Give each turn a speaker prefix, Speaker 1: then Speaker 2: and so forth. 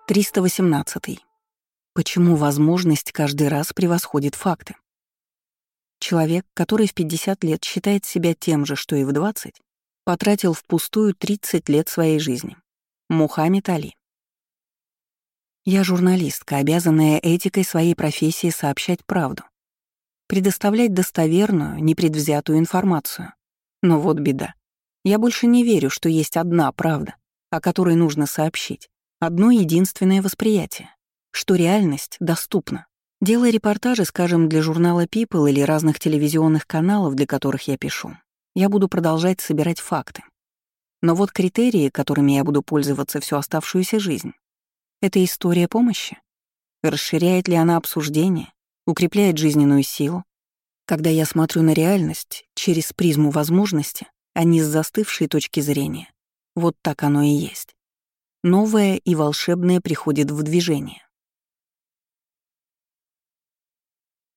Speaker 1: 318. Почему возможность каждый раз превосходит факты? Человек, который в 50 лет считает себя тем же, что и в 20, потратил впустую 30 лет своей жизни. Мухаммед Али. Я журналистка, обязанная этикой своей профессии сообщать правду, предоставлять достоверную, непредвзятую информацию. Но вот беда. Я больше не верю, что есть одна правда, о которой нужно сообщить. Одно единственное восприятие, что реальность доступна. Делая репортажи, скажем, для журнала People или разных телевизионных каналов, для которых я пишу, я буду продолжать собирать факты. Но вот критерии, которыми я буду пользоваться всю оставшуюся жизнь, это история помощи. Расширяет ли она обсуждение, укрепляет жизненную силу? Когда я смотрю на реальность через призму возможности, а не с застывшей точки зрения, вот так оно и есть. Новое и волшебное приходит в движение.